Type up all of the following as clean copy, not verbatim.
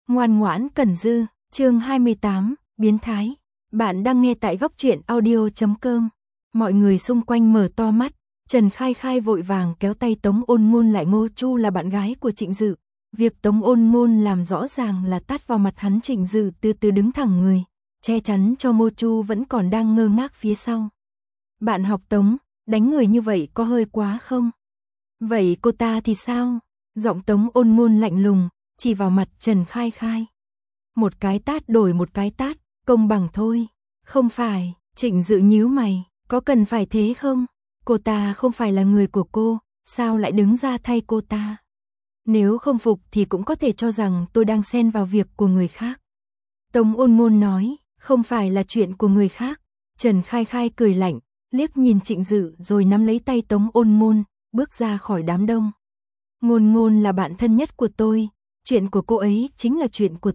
Ngoan ngoãn Cẩn Dư, chương 28, biến thái. Bạn đang nghe tại góc truyện audio.com. Mọi người xung quanh mở to mắt, Trần Khai Khai vội vàng kéo tay Tống Ôn Ngôn lại. Ngô Chu là bạn gái của Trịnh Dự. Việc Tống Ôn Ngôn làm rõ ràng là tát vào mặt hắn. Trịnh Dự từ từ đứng thẳng người, che chắn cho Ngô Chu vẫn còn đang ngơ ngác phía sau. Bạn học Tống, đánh người như vậy có hơi quá không? Vậy cô ta thì sao? Giọng Tống Ôn Ngôn lạnh lùng, chỉ vào mặt Trần Khai Khai. Một cái tát đổi một cái tát, công bằng thôi. Không phải, Trịnh Dự nhíu mày, có cần phải thế không? Cô ta không phải là người của cô, sao lại đứng ra thay cô ta? Nếu không phục thì cũng có thể cho rằng tôi đang xen vào việc của người khác. Tống Ôn Ngôn nói, không phải là chuyện của người khác. Trần Khai Khai cười lạnh, liếc nhìn Trịnh Dự rồi nắm lấy tay Tống Ôn Ngôn, bước ra khỏi đám đông. Ngôn Ngôn là bạn thân nhất của tôi, chuyện của cô ấy chính là chuyện của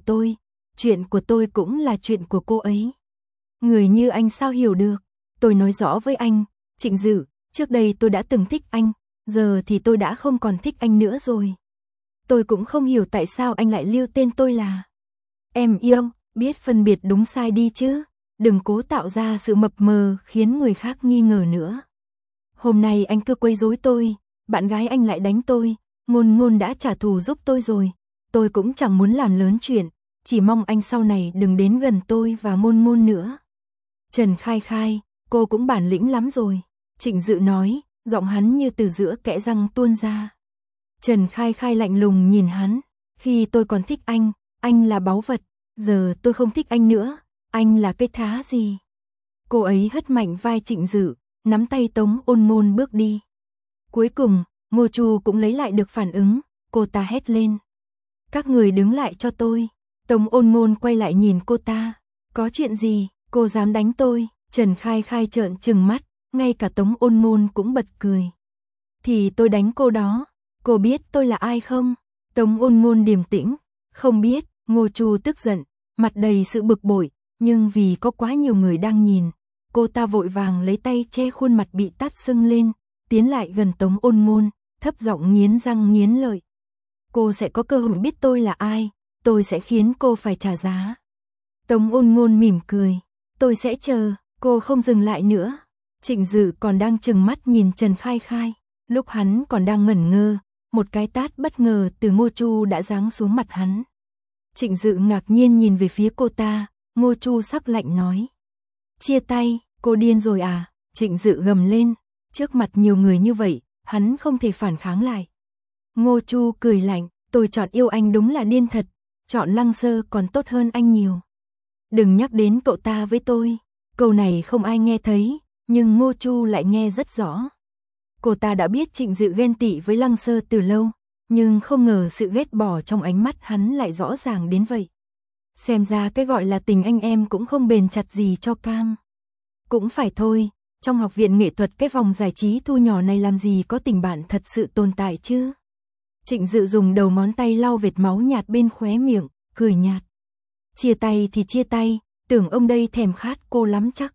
tôi cũng là chuyện của cô ấy. Người như anh sao hiểu được? Tôi nói rõ với anh, Trịnh Dự, trước đây tôi đã từng thích anh, giờ thì tôi đã không còn thích anh nữa rồi. Tôi cũng không hiểu tại sao anh lại lưu tên tôi là em yêu, biết phân biệt đúng sai đi chứ, đừng cố tạo ra sự mập mờ khiến người khác nghi ngờ nữa. Hôm nay anh cứ quấy rối tôi, bạn gái anh lại đánh tôi, Ngôn Ngôn đã trả thù giúp tôi rồi, tôi cũng chẳng muốn làm lớn chuyện, chỉ mong anh sau này đừng đến gần tôi và Ngôn Ngôn nữa. Trần Khai Khai, cô cũng bản lĩnh lắm rồi, Trịnh Dự nói, giọng hắn như từ giữa kẽ răng tuôn ra. Trần Khai Khai lạnh lùng nhìn hắn, khi tôi còn thích anh là báu vật, giờ tôi không thích anh nữa, anh là cái thá gì? Cô ấy hất mạnh vai Trịnh Dự, nắm tay Tống Ôn Ngôn bước đi. Cuối cùng, Ngô Chu cũng lấy lại được phản ứng, cô ta hét lên. Các người đứng lại cho tôi. Tống Ôn Ngôn quay lại nhìn cô ta. Có chuyện gì, cô dám đánh tôi? Trần Khai Khai trợn trừng mắt, ngay cả Tống Ôn Ngôn cũng bật cười. Thì tôi đánh cô đó, cô biết tôi là ai không? Tống Ôn Ngôn điềm tĩnh, không biết. Ngô Chu tức giận, mặt đầy sự bực bội, nhưng vì có quá nhiều người đang nhìn, cô ta vội vàng lấy tay che khuôn mặt bị tát sưng lên, tiến lại gần Tống Ôn Ngôn, thấp giọng nghiến răng nghiến lợi. Cô sẽ có cơ hội biết tôi là ai, tôi sẽ khiến cô phải trả giá. Tống Ôn Ngôn mỉm cười, tôi sẽ chờ. Cô không dừng lại nữa. Trịnh Dự còn đang trừng mắt nhìn Trần Khai Khai, lúc hắn còn đang ngẩn ngơ, một cái tát bất ngờ từ Ngô Chu đã giáng xuống mặt hắn. Trịnh Dự ngạc nhiên nhìn về phía cô ta, Ngô Chu sắc lạnh nói. Chia tay, cô điên rồi à? Trịnh Dự gầm lên, trước mặt nhiều người như vậy, hắn không thể phản kháng lại. Ngô Chu cười lạnh, tôi chọn yêu anh đúng là điên thật, chọn Lăng Sơ còn tốt hơn anh nhiều. Đừng nhắc đến cậu ta với tôi. Câu này không ai nghe thấy, nhưng Ngô Chu lại nghe rất rõ. Cô ta đã biết Trịnh Dự ghen tị với Lăng Sơ từ lâu, nhưng không ngờ sự ghét bỏ trong ánh mắt hắn lại rõ ràng đến vậy. Xem ra cái gọi là tình anh em cũng không bền chặt gì cho cam. Cũng phải thôi, trong học viện nghệ thuật cái vòng giải trí thu nhỏ này làm gì có tình bạn thật sự tồn tại chứ. Trịnh Dự dùng đầu ngón tay lau vệt máu nhạt bên khóe miệng, cười nhạt. Chia tay thì chia tay, tưởng ông đây thèm khát cô lắm chắc.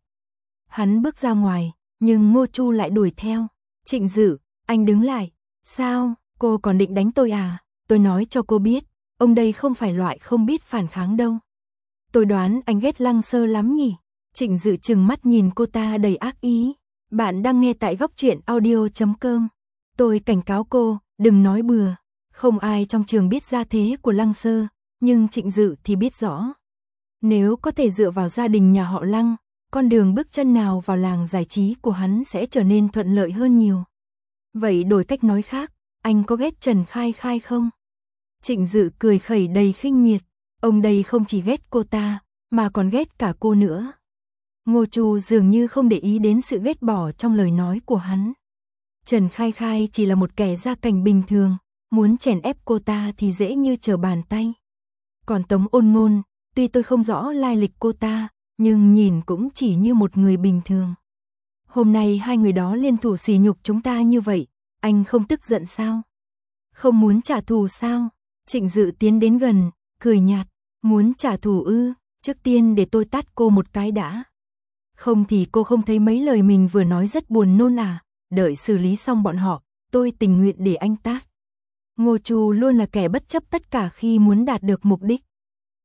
Hắn bước ra ngoài, nhưng Ngô Chu lại đuổi theo. Trịnh Dự, anh đứng lại. Sao, cô còn định đánh tôi à? Tôi nói cho cô biết, ông đây không phải loại không biết phản kháng đâu. Tôi đoán anh ghét Lăng Sơ lắm nhỉ? Trịnh Dự trừng mắt nhìn cô ta đầy ác ý. Bạn đang nghe tại góc truyện audio.com. Tôi cảnh cáo cô, đừng nói bừa. Không ai trong trường biết gia thế của Lăng Sơ, nhưng Trịnh Dự thì biết rõ. Nếu có thể dựa vào gia đình nhà họ Lăng, con đường bước chân nào vào làng giải trí của hắn sẽ trở nên thuận lợi hơn nhiều. Vậy đổi cách nói khác, anh có ghét Trần Khai Khai không? Trịnh Dự cười khẩy đầy khinh miệt, ông đây không chỉ ghét cô ta, mà còn ghét cả cô nữa. Ngô Chu dường như không để ý đến sự ghét bỏ trong lời nói của hắn. Trần Khai Khai chỉ là một kẻ gia cảnh bình thường, muốn chèn ép cô ta thì dễ như trở bàn tay. Còn Tống Ôn Ngôn, tuy tôi không rõ lai lịch cô ta, nhưng nhìn cũng chỉ như một người bình thường. Hôm nay hai người đó liên thủ sỉ nhục chúng ta như vậy, anh không tức giận sao? Không muốn trả thù sao? Trịnh Dự tiến đến gần, cười nhạt, muốn trả thù ư? Trước tiên để tôi tát cô một cái đã. Không thì cô không thấy mấy lời mình vừa nói rất buồn nôn à? Đợi xử lý xong bọn họ, tôi tình nguyện để anh tát. Ngô Chu luôn là kẻ bất chấp tất cả khi muốn đạt được mục đích.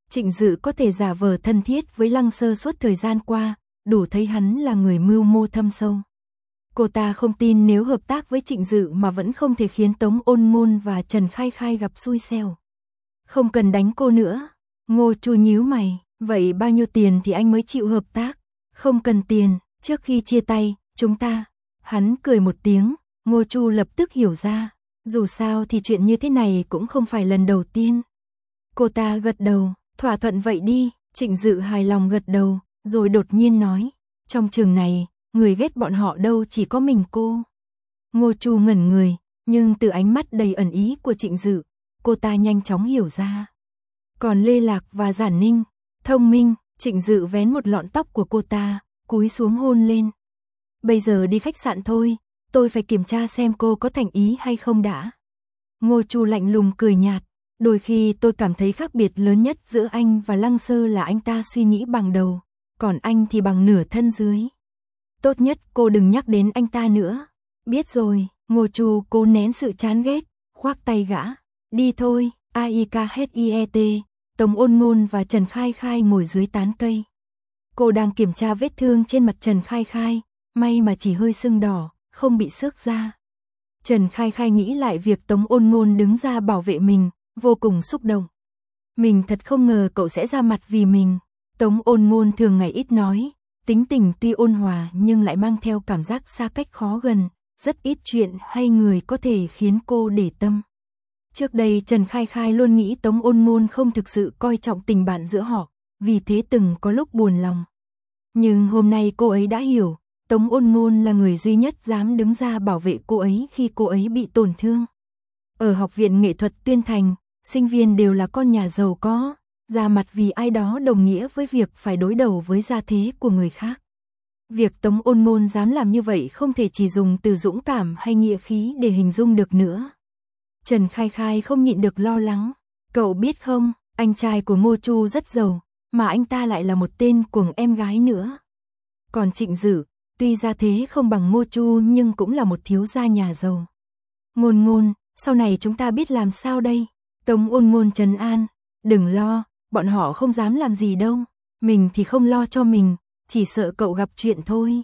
Trịnh Dự có thể giả vờ thân thiết với Lăng Sơ suốt thời gian qua, đủ thấy hắn là người mưu mô thâm sâu. Cô ta không tin nếu hợp tác với Trịnh Dự mà vẫn không thể khiến Tống Ôn Ngôn và Trần Khai Khai gặp xui xẻo. Không cần đánh cô nữa. Ngô Chu nhíu mày, vậy bao nhiêu tiền thì anh mới chịu hợp tác? Không cần tiền, trước khi chia tay, chúng ta. Hắn cười một tiếng, Ngô Chu lập tức hiểu ra. Dù sao thì chuyện như thế này cũng không phải lần đầu tiên. Cô ta gật đầu, thỏa thuận vậy đi. Trịnh Dự hài lòng gật đầu, rồi đột nhiên nói, trong trường này, người ghét bọn họ đâu chỉ có mình cô. Ngô Chu ngẩn người, nhưng từ ánh mắt đầy ẩn ý của Trịnh Dự, cô ta nhanh chóng hiểu ra. Còn Lê Lạc và Giản Ninh, thông minh. Trịnh Dự vén một lọn tóc của cô ta, cúi xuống hôn lên. Bây giờ đi khách sạn thôi, tôi phải kiểm tra xem cô có thành ý hay không đã. Ngô Chu lạnh lùng cười nhạt, đôi khi tôi cảm thấy khác biệt lớn nhất giữa anh và Lăng Sơ là anh ta suy nghĩ bằng đầu, còn anh thì bằng nửa thân dưới. Tốt nhất cô đừng nhắc đến anh ta nữa. Biết rồi. Ngô Chu cố nén sự chán ghét, khoác tay gã. Đi thôi. AIKHIET. Tống Ôn Ngôn và Trần Khai Khai ngồi dưới tán cây. Cô đang kiểm tra vết thương trên mặt Trần Khai Khai, may mà chỉ hơi sưng đỏ, không bị xước da. Trần Khai Khai nghĩ lại việc Tống Ôn Ngôn đứng ra bảo vệ mình, vô cùng xúc động. Mình thật không ngờ cậu sẽ ra mặt vì mình. Tống Ôn Ngôn thường ngày ít nói, tính tình tuy ôn hòa nhưng lại mang theo cảm giác xa cách khó gần, rất ít chuyện hay người có thể khiến cô để tâm. Trước đây Trần Khai Khai luôn nghĩ Tống Ôn Ngôn không thực sự coi trọng tình bạn giữa họ, vì thế từng có lúc buồn lòng. Nhưng hôm nay cô ấy đã hiểu, Tống Ôn Ngôn là người duy nhất dám đứng ra bảo vệ cô ấy khi cô ấy bị tổn thương. Ở Học viện Nghệ thuật Tuyên Thành, sinh viên đều là con nhà giàu có, ra mặt vì ai đó đồng nghĩa với việc phải đối đầu với gia thế của người khác. Việc Tống Ôn Ngôn dám làm như vậy không thể chỉ dùng từ dũng cảm hay nghĩa khí để hình dung được nữa. Trần Khai Khai không nhịn được lo lắng. Cậu biết không, anh trai của Ngô Chu rất giàu, mà anh ta lại là một tên cuồng em gái nữa. Còn Trịnh Dự, tuy gia thế không bằng Ngô Chu nhưng cũng là một thiếu gia nhà giàu. Ngôn Ngôn, sau này chúng ta biết làm sao đây? Tống Ôn Ngôn trấn an, đừng lo, bọn họ không dám làm gì đâu. Mình thì không lo cho mình, chỉ sợ cậu gặp chuyện thôi.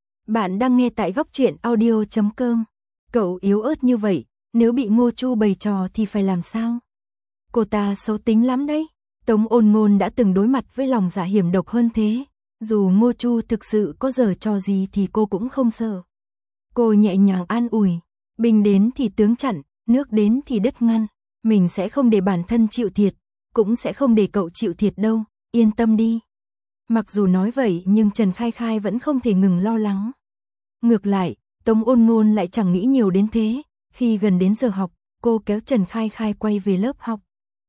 Bạn đang nghe tại Góc Truyện Audio.com. Cậu yếu ớt như vậy, nếu bị Ngô Chu bày trò thì phải làm sao? Cô ta xấu tính lắm đấy. Tống Ôn Ngôn đã từng đối mặt với lòng dạ hiểm độc hơn thế. Dù Ngô Chu thực sự có giở trò gì thì cô cũng không sợ. Cô nhẹ nhàng an ủi. Binh đến thì tướng chặn, nước đến thì đất ngăn. Mình sẽ không để bản thân chịu thiệt, cũng sẽ không để cậu chịu thiệt đâu, yên tâm đi. Mặc dù nói vậy nhưng Trần Khai Khai vẫn không thể ngừng lo lắng. Ngược lại, Tống Ôn Ngôn lại chẳng nghĩ nhiều đến thế. Khi gần đến giờ học, cô kéo Trần Khai Khai quay về lớp học.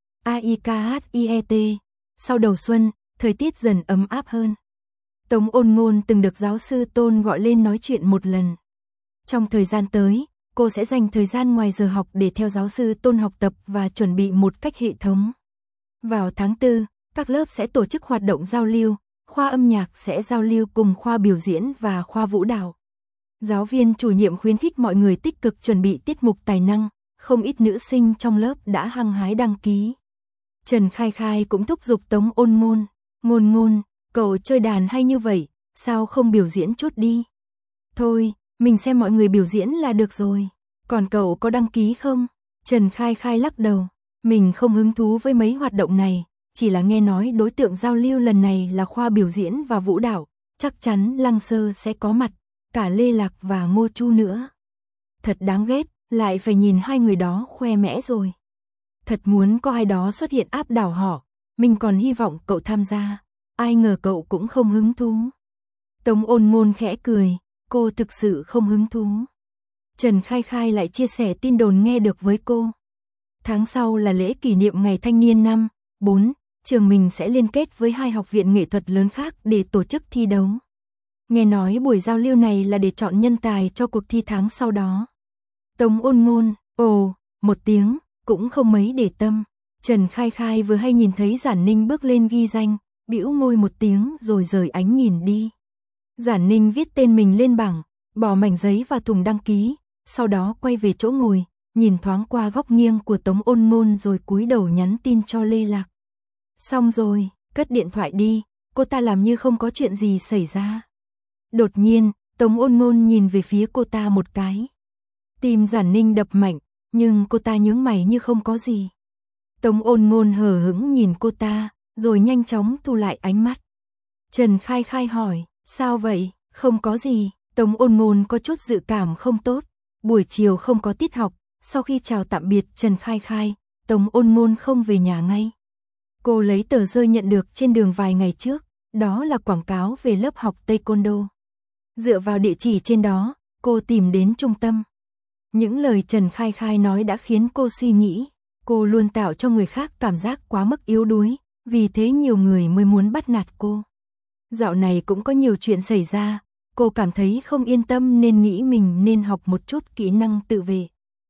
AIKHIET. Sau đầu xuân, thời tiết dần ấm áp hơn. Tống Ôn Ngôn từng được giáo sư Tôn gọi lên nói chuyện một lần. Trong thời gian tới, cô sẽ dành thời gian ngoài giờ học để theo giáo sư Tôn học tập và chuẩn bị một cách hệ thống. Vào tháng 4, các lớp sẽ tổ chức hoạt động giao lưu, khoa âm nhạc sẽ giao lưu cùng khoa biểu diễn và khoa vũ đạo. Giáo viên chủ nhiệm khuyến khích mọi người tích cực chuẩn bị tiết mục tài năng, không ít nữ sinh trong lớp đã hăng hái đăng ký. Trần Khai Khai cũng thúc giục Tống Ôn Ngôn, Ngôn Ngôn, cậu chơi đàn hay như vậy, sao không biểu diễn chút đi? Thôi, mình xem mọi người biểu diễn là được rồi, còn cậu có đăng ký không? Trần Khai Khai lắc đầu, mình không hứng thú với mấy hoạt động này, chỉ là nghe nói đối tượng giao lưu lần này là khoa biểu diễn và vũ đạo, chắc chắn Lăng Sơ sẽ có mặt, cả Lê Lạc và Ngô Chu nữa. Thật đáng ghét, lại phải nhìn hai người đó khoe mẽ rồi. Thật muốn có ai đó xuất hiện áp đảo họ, mình còn hy vọng cậu tham gia, ai ngờ cậu cũng không hứng thú. Tống Ôn Ngôn khẽ cười, cô thực sự không hứng thú. Trần Khai Khai lại chia sẻ tin đồn nghe được với cô. Tháng sau là lễ kỷ niệm Ngày Thanh niên năm 4, trường mình sẽ liên kết với 2 học viện nghệ thuật lớn khác để tổ chức thi đấu. Nghe nói buổi giao lưu này là để chọn nhân tài cho cuộc thi tháng sau đó. Tống Ôn Ngôn, ồ, một tiếng, cũng không mấy để tâm. Trần Khai Khai vừa hay nhìn thấy Giản Ninh bước lên ghi danh, bĩu môi một tiếng rồi rời ánh nhìn đi. Giản Ninh viết tên mình lên bảng, bỏ mảnh giấy vào thùng đăng ký, sau đó quay về chỗ ngồi, nhìn thoáng qua góc nghiêng của Tống Ôn Ngôn rồi cúi đầu nhắn tin cho Lê Lạc. Xong rồi, cất điện thoại đi, cô ta làm như không có chuyện gì xảy ra. Đột nhiên, Tống Ôn Ngôn nhìn về phía cô ta một cái. Tim Giản Ninh đập mạnh, nhưng cô ta nhướng mày như không có gì. Tống Ôn Ngôn hờ hững nhìn cô ta, rồi nhanh chóng thu lại ánh mắt. Trần Khai Khai hỏi, sao vậy? Không có gì. Tống Ôn Ngôn có chút dự cảm không tốt. Buổi chiều không có tiết học, sau khi chào tạm biệt Trần Khai Khai, Tống Ôn Ngôn không về nhà ngay. Cô lấy tờ rơi nhận được trên đường vài ngày trước, đó là quảng cáo về lớp học Taekwondo. Dựa vào địa chỉ trên đó, cô tìm đến trung tâm. Những lời Trần Khai Khai nói đã khiến cô suy nghĩ, cô luôn tạo cho người khác cảm giác quá mức yếu đuối, vì thế nhiều người mới muốn bắt nạt cô. Dạo này cũng có nhiều chuyện xảy ra, cô cảm thấy không yên tâm nên nghĩ mình nên học một chút kỹ năng tự vệ.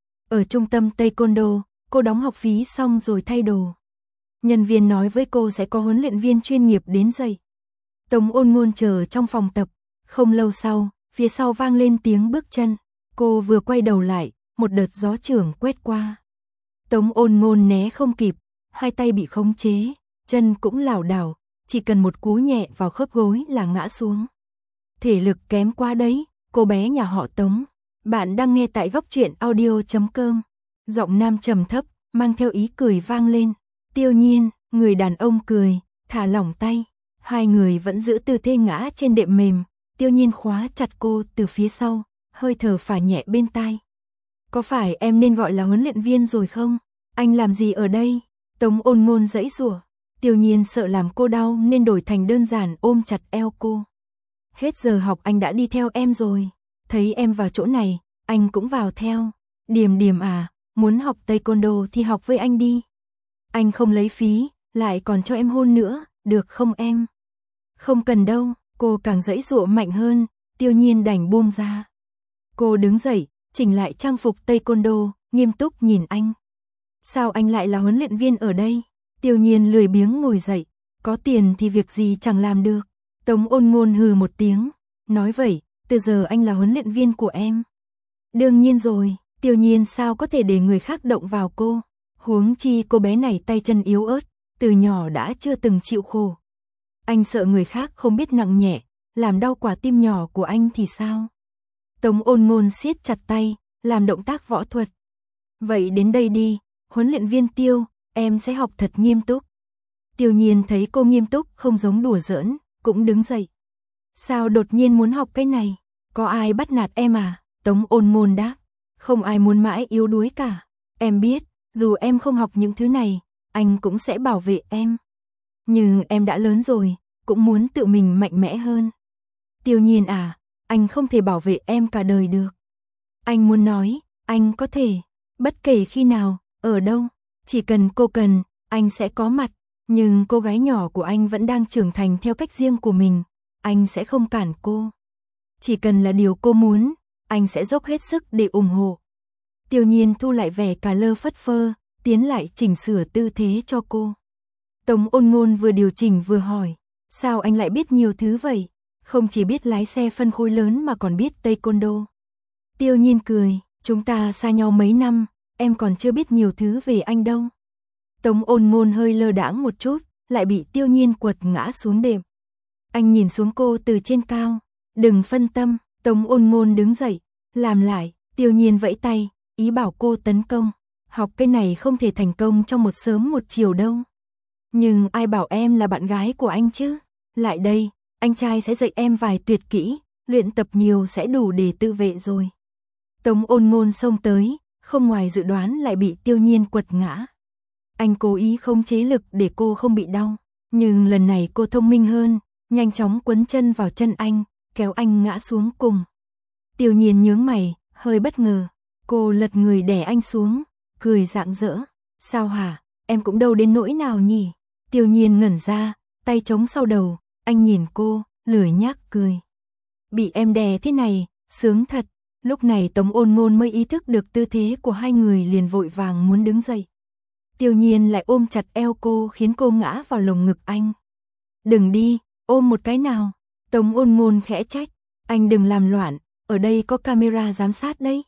Ở trung tâm Taekwondo, cô đóng học phí xong rồi thay đồ. Nhân viên nói với cô sẽ có huấn luyện viên chuyên nghiệp đến dạy. Tống Ôn Ngôn chờ trong phòng tập, không lâu sau, phía sau vang lên tiếng bước chân. Cô vừa quay đầu lại, một đợt gió chưởng quét qua. Tống Ôn Ngôn né không kịp, hai tay bị khống chế, chân cũng lảo đảo, chỉ cần một cú nhẹ vào khớp gối là ngã xuống. Thể lực kém quá đấy, cô bé nhà họ Tống. Bạn đang nghe tại góc truyện audio.com. Giọng nam trầm thấp, mang theo ý cười vang lên. Tiêu Nhiên, người đàn ông cười, thả lỏng tay. Hai người vẫn giữ tư thế ngã trên đệm mềm. Tiêu Nhiên khóa chặt cô từ phía sau, hơi thở phả nhẹ bên tai. Có phải em nên gọi là huấn luyện viên rồi không? Anh làm gì ở đây? Tống Ôn Ngôn giãy giụa. Tiêu Nhiên sợ làm cô đau nên đổi thành đơn giản ôm chặt eo cô. Hết giờ học anh đã đi theo em rồi. Thấy em vào chỗ này, anh cũng vào theo. Điềm Điềm à, muốn học Taekwondo thì học với anh đi. Anh không lấy phí, lại còn cho em hôn nữa, được không em? Không cần đâu, cô càng giãy giụa mạnh hơn, Tiêu Nhiên đành buông ra. Cô đứng dậy, chỉnh lại trang phục Taekwondo, nghiêm túc nhìn anh. Sao anh lại là huấn luyện viên ở đây? Tiêu Nhiên lười biếng ngồi dậy, có tiền thì việc gì chẳng làm được. Tống Ôn Ngôn hừ một tiếng, nói vậy, từ giờ anh là huấn luyện viên của em. Đương nhiên rồi, Tiêu Nhiên sao có thể để người khác động vào cô. Huống chi cô bé này tay chân yếu ớt, từ nhỏ đã chưa từng chịu khổ. Anh sợ người khác không biết nặng nhẹ, làm đau quả tim nhỏ của anh thì sao? Tống Ôn Ngôn siết chặt tay, làm động tác võ thuật. Vậy đến đây đi, huấn luyện viên Tiêu, em sẽ học thật nghiêm túc. Tiêu Nhiên thấy cô nghiêm túc không giống đùa giỡn, cũng đứng dậy. Sao đột nhiên muốn học cái này? Có ai bắt nạt em à? Tống Ôn Ngôn đáp. Không ai muốn mãi yếu đuối cả. Em biết, dù em không học những thứ này, anh cũng sẽ bảo vệ em. Nhưng em đã lớn rồi, cũng muốn tự mình mạnh mẽ hơn. Tiêu Nhiên à, anh không thể bảo vệ em cả đời được. Anh muốn nói, anh có thể, bất kể khi nào, ở đâu, chỉ cần cô cần, anh sẽ có mặt. Nhưng cô gái nhỏ của anh vẫn đang trưởng thành theo cách riêng của mình, anh sẽ không cản cô. Chỉ cần là điều cô muốn, anh sẽ dốc hết sức để ủng hộ. Tiêu Nhiên thu lại vẻ cà lơ phất phơ, tiến lại chỉnh sửa tư thế cho cô. Tống Ôn Ngôn vừa điều chỉnh vừa hỏi, sao anh lại biết nhiều thứ vậy? Không chỉ biết lái xe phân khối lớn mà còn biết Taekwondo. Tiêu Nhiên cười, chúng ta xa nhau mấy năm, em còn chưa biết nhiều thứ về anh đâu. Tống Ôn Ngôn hơi lơ đãng một chút, lại bị Tiêu Nhiên quật ngã xuống đệm. Anh nhìn xuống cô từ trên cao, đừng phân tâm. Tống Ôn Ngôn đứng dậy, làm lại. Tiêu Nhiên vẫy tay, ý bảo cô tấn công. Học cái này không thể thành công trong một sớm một chiều đâu. Nhưng ai bảo em là bạn gái của anh chứ? Lại đây, anh trai sẽ dạy em vài tuyệt kỹ, luyện tập nhiều sẽ đủ để tự vệ rồi. Tống Ôn Ngôn xông tới, không ngoài dự đoán lại bị Tiêu Nhiên quật ngã. Anh cố ý khống chế lực để cô không bị đau, nhưng lần này cô thông minh hơn, nhanh chóng quấn chân vào chân anh, kéo anh ngã xuống cùng. Tiêu Nhiên nhướng mày, hơi bất ngờ, cô lật người đè anh xuống, cười rạng rỡ. Sao hả, em cũng đâu đến nỗi nào nhỉ? Tiêu Nhiên ngẩn ra, tay chống sau đầu, anh nhìn cô, lười nhác cười. Bị em đè thế này, sướng thật. Lúc này Tống Ôn Ngôn mới ý thức được tư thế của hai người, liền vội vàng muốn đứng dậy. Tiêu Nhiên lại ôm chặt eo cô khiến cô ngã vào lồng ngực anh. Đừng đi, ôm một cái nào. Tống Ôn Ngôn khẽ trách, anh đừng làm loạn, ở đây có camera giám sát đấy.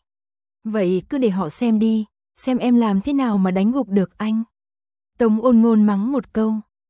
Vậy cứ để họ xem đi, xem em làm thế nào mà đánh gục được anh. Tống Ôn Ngôn mắng một câu,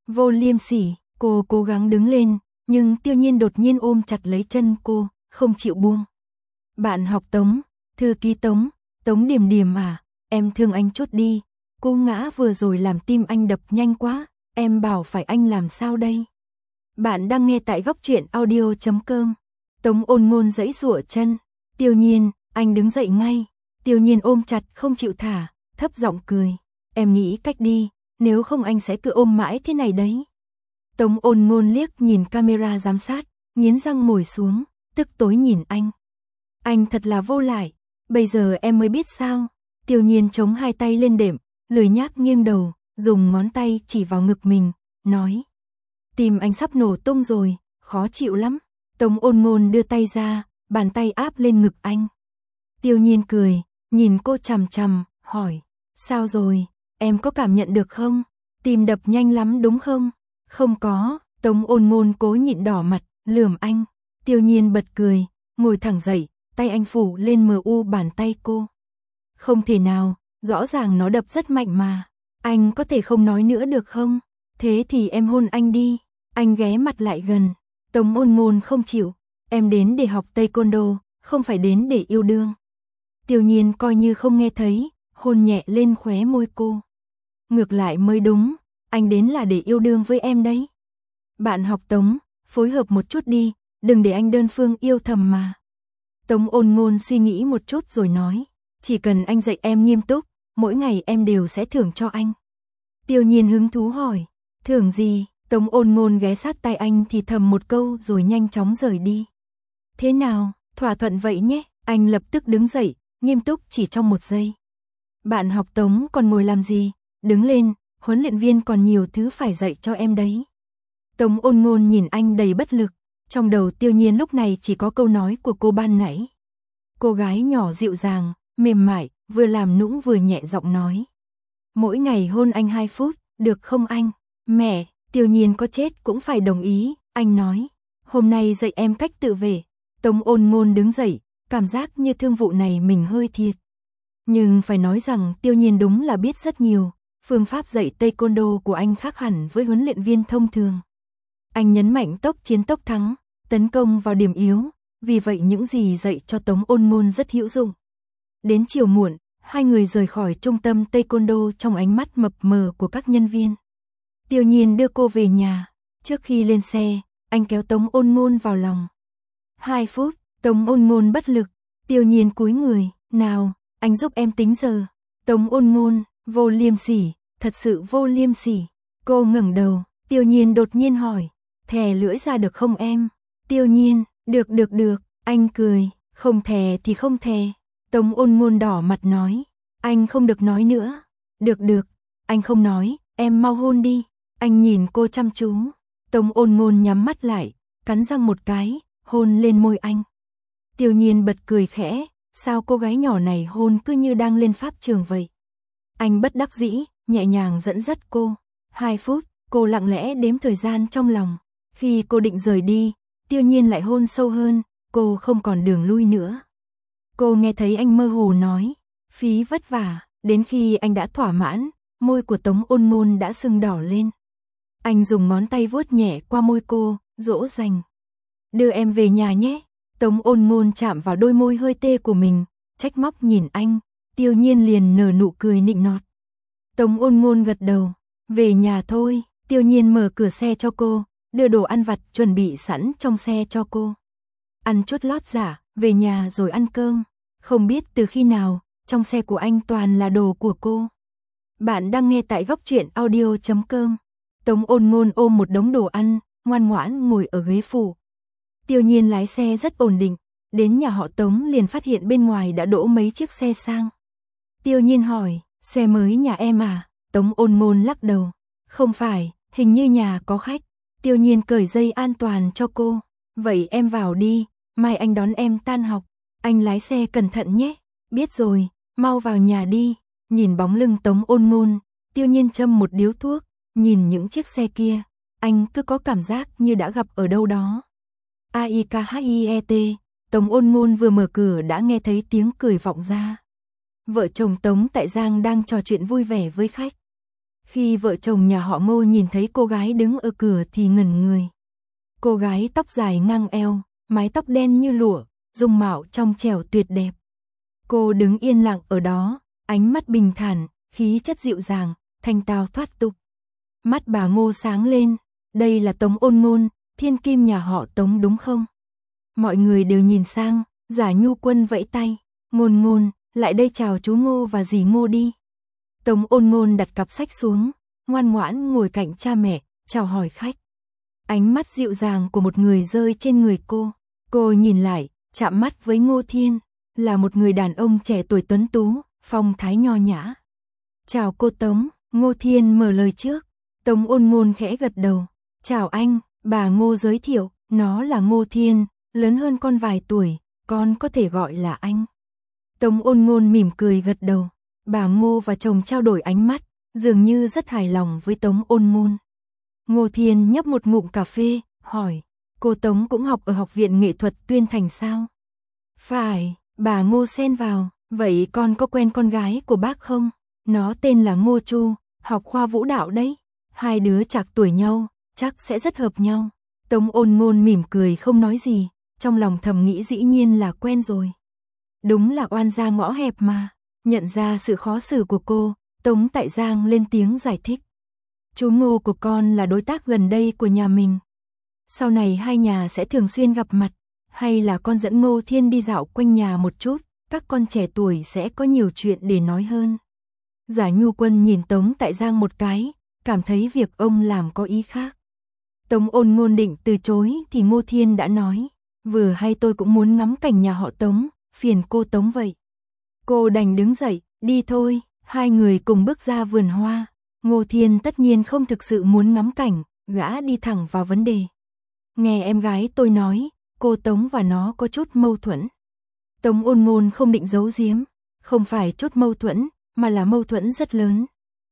vô liêm sỉ. Cô cố gắng đứng lên, nhưng Tiêu Nhiên đột nhiên ôm chặt lấy chân cô, không chịu buông. Bạn học Tống, thư ký Tống, Tống Điềm Điềm à, em thương anh chút đi. Cô ngã vừa rồi làm tim anh đập nhanh quá, em bảo phải anh làm sao đây? Bạn đang nghe tại góc truyện audio.com. Tống Ôn Ngôn giãy giụa chân. Tiêu Nhiên, anh đứng dậy ngay. Tiêu Nhiên ôm chặt không chịu thả, thấp giọng cười. Em nghĩ cách đi, nếu không anh sẽ cứ ôm mãi thế này đấy. Tống Ôn Ngôn liếc nhìn camera giám sát, nghiến răng ngồi xuống, tức tối nhìn anh. Anh thật là vô lại, bây giờ em mới biết sao. Tiêu Nhiên chống hai tay lên đệm, lười nhác nghiêng đầu, dùng ngón tay chỉ vào ngực mình, nói. Tim anh sắp nổ tung rồi, khó chịu lắm. Tống Ôn Ngôn đưa tay ra, bàn tay áp lên ngực anh. Tiêu Nhiên cười, nhìn cô chằm chằm, hỏi. Sao rồi, em có cảm nhận được không? Tim đập nhanh lắm đúng không? Không có. Tống Ôn Ngôn cố nhịn đỏ mặt, lườm anh. Tiêu Nhiên bật cười, ngồi thẳng dậy, tay anh phủ lên bàn tay cô. Không thể nào, rõ ràng nó đập rất mạnh mà. Anh có thể không nói nữa được không? Thế thì em hôn anh đi. Anh ghé mặt lại gần. Tống Ôn Ngôn không chịu. Em đến để học taekwondo, không phải đến để yêu đương. Tiêu Nhiên coi như không nghe thấy, hôn nhẹ lên khóe môi cô. Ngược lại mới đúng, anh đến là để yêu đương với em đấy. Bạn học Tống, phối hợp một chút đi, đừng để anh đơn phương yêu thầm mà. Tống Ôn Ngôn suy nghĩ một chút rồi nói. Chỉ cần anh dạy em nghiêm túc, mỗi ngày em đều sẽ thưởng cho anh. Tiêu Nhiên hứng thú hỏi. Thưởng gì? Tống Ôn Ngôn ghé sát tay anh thì thầm một câu rồi nhanh chóng rời đi. Thế nào, thỏa thuận vậy nhé. Anh lập tức đứng dậy, nghiêm túc chỉ trong một giây. Bạn học Tống còn ngồi làm gì? Đứng lên, huấn luyện viên còn nhiều thứ phải dạy cho em đấy. Tống Ôn Ngôn nhìn anh đầy bất lực. Trong đầu Tiêu Nhiên lúc này chỉ có câu nói của cô ban nãy. Cô gái nhỏ dịu dàng, mềm mại, vừa làm nũng vừa nhẹ giọng nói. Mỗi ngày hôn anh 2 phút, được không anh? Mẹ, Tiêu Nhiên có chết cũng phải đồng ý, anh nói. Hôm nay dạy em cách tự vệ. Tống Ôn Ngôn đứng dậy, cảm giác như thương vụ này mình hơi thiệt. Nhưng phải nói rằng Tiêu Nhiên đúng là biết rất nhiều. Phương pháp dạy taekwondo của anh khác hẳn với huấn luyện viên thông thường. Anh nhấn mạnh tốc chiến tốc thắng, tấn công vào điểm yếu. Vì vậy những gì dạy cho Tống Ôn Ngôn rất hữu dụng. Đến chiều muộn, hai người rời khỏi trung tâm taekwondo trong ánh mắt mập mờ của các nhân viên. Tiêu Nhiên đưa cô về nhà. Trước khi lên xe, anh kéo Tống Ôn Ngôn vào lòng. 2 phút, Tống Ôn Ngôn bất lực. Tiêu Nhiên cúi người. Nào, anh giúp em tính giờ. Tống Ôn Ngôn, vô liêm sỉ, thật sự vô liêm sỉ. Cô ngẩng đầu. Tiêu Nhiên đột nhiên hỏi. Thè lưỡi ra được không em? Tiêu Nhiên, được, anh cười. Không thè thì không thè. Tống Ôn Ngôn đỏ mặt nói. Anh không được nói nữa. Được, anh không nói, em mau hôn đi. Anh nhìn cô chăm chú. Tống Ôn Ngôn nhắm mắt lại, cắn răng một cái, hôn lên môi anh. Tiêu Nhiên bật cười khẽ, sao cô gái nhỏ này hôn cứ như đang lên pháp trường vậy. Anh bất đắc dĩ, nhẹ nhàng dẫn dắt cô. 2 phút, cô lặng lẽ đếm thời gian trong lòng. Khi cô định rời đi, Tiêu Nhiên lại hôn sâu hơn, cô không còn đường lui nữa. Cô nghe thấy anh mơ hồ nói, phí vất vả, đến khi anh đã thỏa mãn, môi của Tống Ôn Ngôn đã sưng đỏ lên. Anh dùng ngón tay vuốt nhẹ qua môi cô, dỗ dành. Đưa em về nhà nhé. Tống Ôn Ngôn chạm vào đôi môi hơi tê của mình, trách móc nhìn anh. Tiêu Nhiên liền nở nụ cười nịnh nọt. Tống Ôn Ngôn gật đầu. Về nhà thôi. Tiêu Nhiên mở cửa xe cho cô, đưa đồ ăn vặt chuẩn bị sẵn trong xe cho cô. Ăn chút lót giả, về nhà rồi ăn cơm. Không biết từ khi nào, trong xe của anh toàn là đồ của cô. Bạn đang nghe tại góc truyện audio.com. Tống Ôn Ngôn ôm một đống đồ ăn, ngoan ngoãn ngồi ở ghế phụ. Tiêu Nhiên lái xe rất ổn định, đến nhà họ Tống liền phát hiện bên ngoài đã đỗ mấy chiếc xe sang. Tiêu Nhiên hỏi, xe mới nhà em à? Tống Ôn Ngôn lắc đầu, không phải, hình như nhà có khách. Tiêu Nhiên cởi dây an toàn cho cô, vậy em vào đi, mai anh đón em tan học. Anh lái xe cẩn thận nhé. Biết rồi, mau vào nhà đi. Nhìn bóng lưng Tống Ôn Ngôn, Tiêu Nhiên châm một điếu thuốc, nhìn những chiếc xe kia, anh cứ có cảm giác như đã gặp ở đâu đó. AIKHIET, Tống Ôn Ngôn vừa mở cửa đã nghe thấy tiếng cười vọng ra. Vợ chồng Tống Tại Giang đang trò chuyện vui vẻ với khách. Khi vợ chồng nhà họ Ngô nhìn thấy cô gái đứng ở cửa thì ngẩn người. Cô gái tóc dài ngang eo, mái tóc đen như lụa, dung mạo trong trẻo tuyệt đẹp. Cô đứng yên lặng ở đó, ánh mắt bình thản, khí chất dịu dàng, thanh tao thoát tục. Mắt bà Ngô sáng lên, đây là Tống Ôn Ngôn, thiên kim nhà họ Tống đúng không? Mọi người đều nhìn sang, Giả Nhu Quân vẫy tay, Ngôn Ngôn, lại đây chào chú Ngô và dì Ngô đi. Tống Ôn Ngôn đặt cặp sách xuống, ngoan ngoãn ngồi cạnh cha mẹ, chào hỏi khách. Ánh mắt dịu dàng của một người rơi trên người cô nhìn lại, chạm mắt với Ngô Thiên, là một người đàn ông trẻ tuổi tuấn tú, phong thái nho nhã. Chào cô Tống, Ngô Thiên mở lời trước. Tống Ôn Ngôn khẽ gật đầu. Chào anh, bà Ngô giới thiệu, nó là Ngô Thiên, lớn hơn con vài tuổi, con có thể gọi là anh. Tống Ôn Ngôn mỉm cười gật đầu. Bà Ngô và chồng trao đổi ánh mắt, dường như rất hài lòng với Tống Ôn Ngôn. Ngô Thiên nhấp một ngụm cà phê, hỏi, cô Tống cũng học ở Học viện Nghệ thuật Tuyên Thành sao? Phải, bà Ngô xen vào, vậy con có quen con gái của bác không? Nó tên là Ngô Chu, học khoa vũ đạo đấy. Hai đứa chạc tuổi nhau, chắc sẽ rất hợp nhau. Tống Ôn Ngôn mỉm cười không nói gì, trong lòng thầm nghĩ dĩ nhiên là quen rồi. Đúng là oan gia ngõ hẹp mà. Nhận ra sự khó xử của cô, Tống Tại Giang lên tiếng giải thích. Chú Ngô của con là đối tác gần đây của nhà mình. Sau này hai nhà sẽ thường xuyên gặp mặt, hay là con dẫn Ngô Thiên đi dạo quanh nhà một chút, các con trẻ tuổi sẽ có nhiều chuyện để nói hơn. Giả Nhu Quân nhìn Tống Tại Giang một cái, cảm thấy việc ông làm có ý khác. Tống Ôn Ngôn định từ chối thì Ngô Thiên đã nói, vừa hay tôi cũng muốn ngắm cảnh nhà họ Tống, phiền cô Tống vậy. Cô đành đứng dậy, đi thôi, hai người cùng bước ra vườn hoa. Ngô Thiên tất nhiên không thực sự muốn ngắm cảnh, gã đi thẳng vào vấn đề. Nghe em gái tôi nói, cô Tống và nó có chút mâu thuẫn. Tống Ôn Ngôn không định giấu giếm, không phải chút mâu thuẫn, mà là mâu thuẫn rất lớn.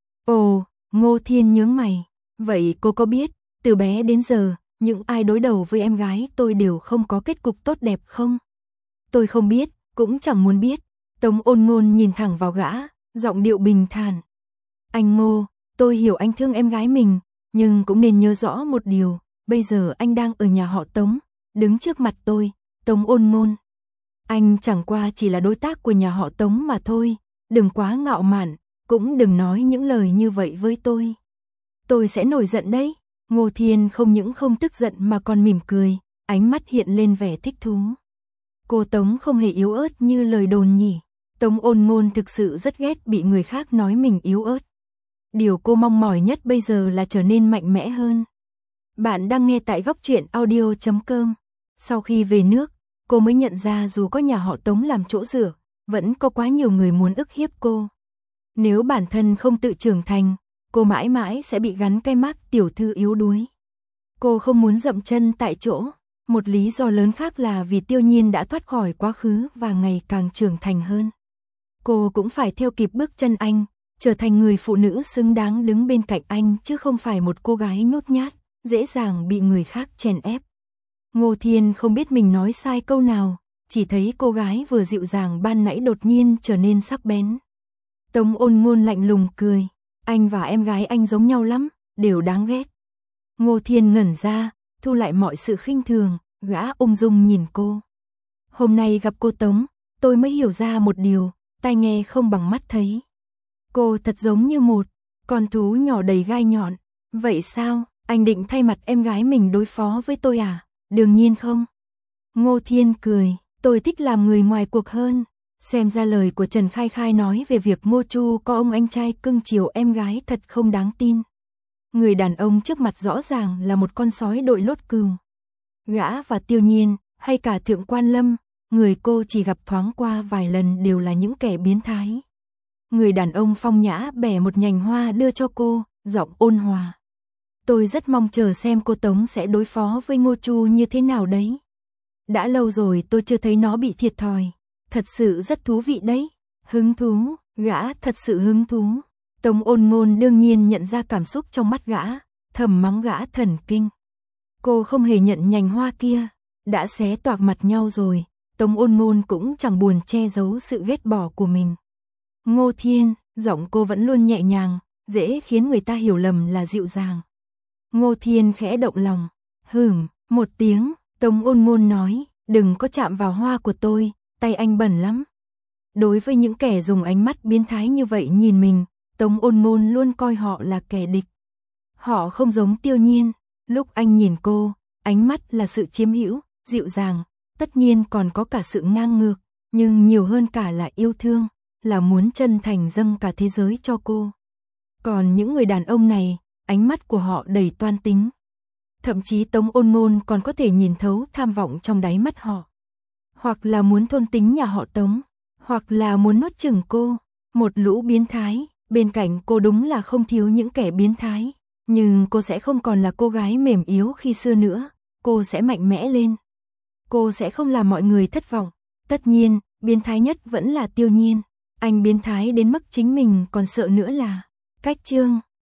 Ồ, Ngô Thiên nhướng mày, vậy cô có biết, từ bé đến giờ, những ai đối đầu với em gái tôi đều không có kết cục tốt đẹp không? Tôi không biết, cũng chẳng muốn biết. Tống Ôn Ngôn nhìn thẳng vào gã, giọng điệu bình thản. Anh Ngô, tôi hiểu anh thương em gái mình, nhưng cũng nên nhớ rõ một điều, bây giờ anh đang ở nhà họ Tống, đứng trước mặt tôi, Tống Ôn Ngôn. Anh chẳng qua chỉ là đối tác của nhà họ Tống mà thôi, đừng quá ngạo mạn, cũng đừng nói những lời như vậy với tôi. Tôi sẽ nổi giận đấy. Ngô Thiên không những không tức giận mà còn mỉm cười, ánh mắt hiện lên vẻ thích thú. Cô Tống không hề yếu ớt như lời đồn nhỉ. Tống Ôn Ngôn thực sự rất ghét bị người khác nói mình yếu ớt. Điều cô mong mỏi nhất bây giờ là trở nên mạnh mẽ hơn. Bạn đang nghe tại goctruyện.audio.com. Sau khi về nước, cô mới nhận ra dù có nhà họ Tống làm chỗ dựa, vẫn có quá nhiều người muốn ức hiếp cô. Nếu bản thân không tự trưởng thành, cô mãi mãi sẽ bị gắn cái mác tiểu thư yếu đuối. Cô không muốn dậm chân tại chỗ. Một lý do lớn khác là vì Tiêu Nhiên đã thoát khỏi quá khứ và ngày càng trưởng thành hơn. Cô cũng phải theo kịp bước chân anh, trở thành người phụ nữ xứng đáng đứng bên cạnh anh chứ không phải một cô gái nhút nhát, dễ dàng bị người khác chèn ép. Ngô Thiên không biết mình nói sai câu nào, chỉ thấy cô gái vừa dịu dàng ban nãy đột nhiên trở nên sắc bén. Tống Ôn Ngôn lạnh lùng cười, anh và em gái anh giống nhau lắm, đều đáng ghét. Ngô Thiên ngẩn ra, thu lại mọi sự khinh thường, gã ung dung nhìn cô. Hôm nay gặp cô Tống, tôi mới hiểu ra một điều, tai nghe không bằng mắt thấy. Cô thật giống như một con thú nhỏ đầy gai nhọn. Vậy sao, anh định thay mặt em gái mình đối phó với tôi à? Đương nhiên không. Ngô Thiên cười, tôi thích làm người ngoài cuộc hơn. Xem ra lời của Trần Khai Khai nói về việc Ngô Chu có ông anh trai cưng chiều em gái thật không đáng tin. Người đàn ông trước mặt rõ ràng là một con sói đội lốt cừu. Gã và Tiêu Nhiên, hay cả Thượng Quan Lâm, người cô chỉ gặp thoáng qua vài lần đều là những kẻ biến thái. Người đàn ông phong nhã bẻ một nhành hoa đưa cho cô, giọng ôn hòa. Tôi rất mong chờ xem cô Tống sẽ đối phó với Ngô Chu như thế nào đấy. Đã lâu rồi tôi chưa thấy nó bị thiệt thòi. Thật sự rất thú vị đấy. Hứng thú, gã thật sự hứng thú. Tống Ôn Ngôn đương nhiên nhận ra cảm xúc trong mắt gã, thầm mắng gã thần kinh. Cô không hề nhận nhành hoa kia, đã xé toạc mặt nhau rồi, Tống Ôn Ngôn cũng chẳng buồn che giấu sự ghét bỏ của mình. Ngô Thiên, giọng cô vẫn luôn nhẹ nhàng, dễ khiến người ta hiểu lầm là dịu dàng. Ngô Thiên khẽ động lòng. Một tiếng, Tống Ôn Ngôn nói, đừng có chạm vào hoa của tôi, tay anh bẩn lắm. Đối với những kẻ dùng ánh mắt biến thái như vậy nhìn mình, Tống Ôn Ngôn luôn coi họ là kẻ địch. Họ không giống Tiêu Nhiên, lúc anh nhìn cô, ánh mắt là sự chiếm hữu, dịu dàng, tất nhiên còn có cả sự ngang ngược, nhưng nhiều hơn cả là yêu thương, là muốn chân thành dâng cả thế giới cho cô. Còn những người đàn ông này, ánh mắt của họ đầy toan tính. Thậm chí Tống Ôn Ngôn còn có thể nhìn thấu tham vọng trong đáy mắt họ. Hoặc là muốn thôn tính nhà họ Tống, hoặc là muốn nuốt chửng cô. Một lũ biến thái, bên cạnh cô đúng là không thiếu những kẻ biến thái. Nhưng cô sẽ không còn là cô gái mềm yếu khi xưa nữa, cô sẽ mạnh mẽ lên. Cô sẽ không làm mọi người thất vọng. Tất nhiên, biến thái nhất vẫn là Tiêu Nhiên. Anh biến thái đến mức chính mình còn sợ nữa là cách chương